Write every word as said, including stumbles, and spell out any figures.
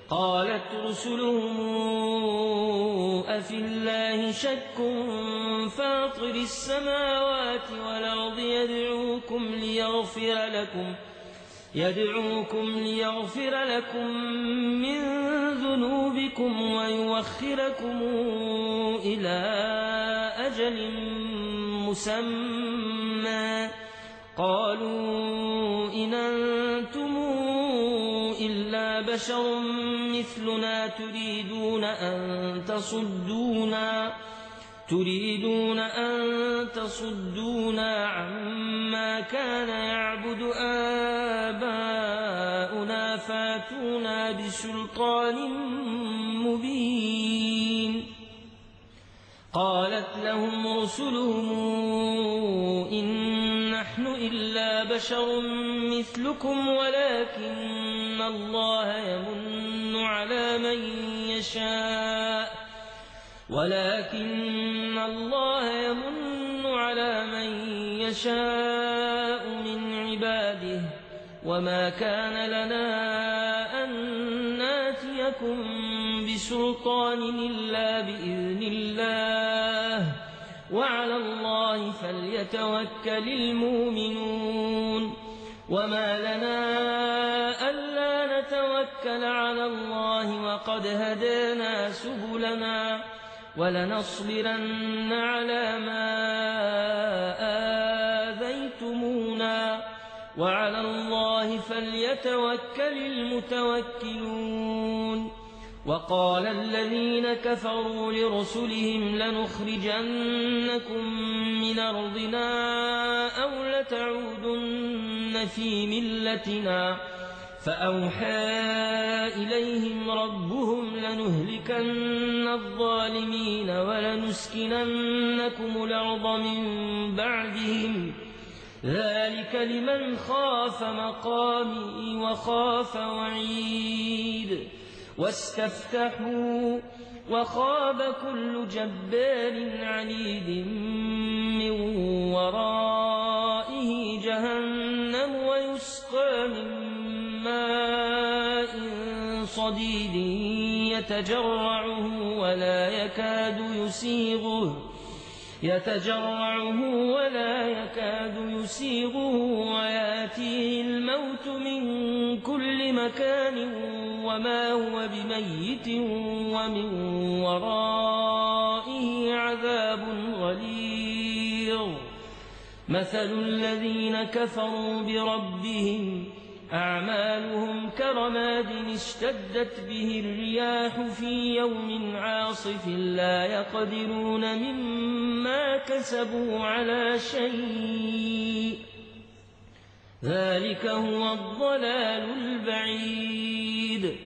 قالت رسلهم أفي الله شك فاطر السماوات والأرض يدعوكم ليغفر لكم يدعوكم ليغفر لكم من ذنوبكم ويوخركم إلى أجل مسمى قالوا إن أنتم إلا بشر مثلنا تريدون أن تصدونا تريدون أن تصدونا عما كان يعبد آباؤنا فاتونا بسلطان مبين قالت لهم رسلهم إن نحن إلا بشر مثلكم ولكن الله يمن على من يشاء ولكن الله يمن على من يشاء من عباده وما كان لنا أن ناتيكم بسلطان إلا بإذن الله وعلى الله فليتوكل المؤمنون وما لنا ألا نتوكل على الله وقد هدانا سبلنا ولنصبرن على ما آذيتمونا وعلى الله فليتوكل المتوكلون وقال الذين كفروا لرسلهم لنخرجنكم من أرضنا أو لتعودن في ملتنا فأوحى إليهم ربهم لنهلكن الظالمين ولنسكننكم الأرض من بعدهم ذلك لمن خاف مقامي وخاف وعيد واستفتحوا وخاب كل جبار عنيد من ورائه جهنم ويسقى من ماء صديد يتجرعه ولا يكاد يسيغه يتجرعه ولا يكاد يسيغه ويأتيه الموت من كل مكان وما هو بميت ومن ورائه عذاب غليظ مثل الذين كفروا بربهم أعمالهم كرماد اشتدت به الرياح في يوم عاصف لا يقدرون مما كسبوا على شيء ذلك هو الضلال البعيد